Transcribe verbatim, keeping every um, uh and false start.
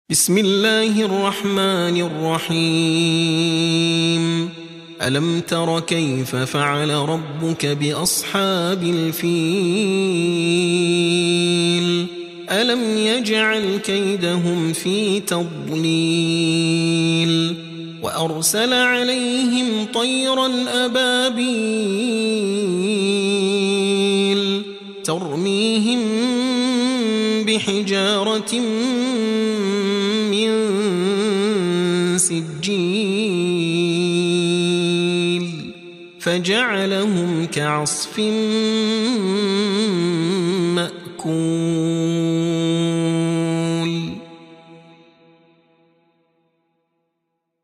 بسم الله الرحمن الرحيم ألم تر كيف فعل ربك بأصحاب الفيل ألم يجعل كيدهم في تضليل وأرسل عليهم طيرا أبابيل ترميهم بحجارة من سجيل فجعلهم كعصف مأكول.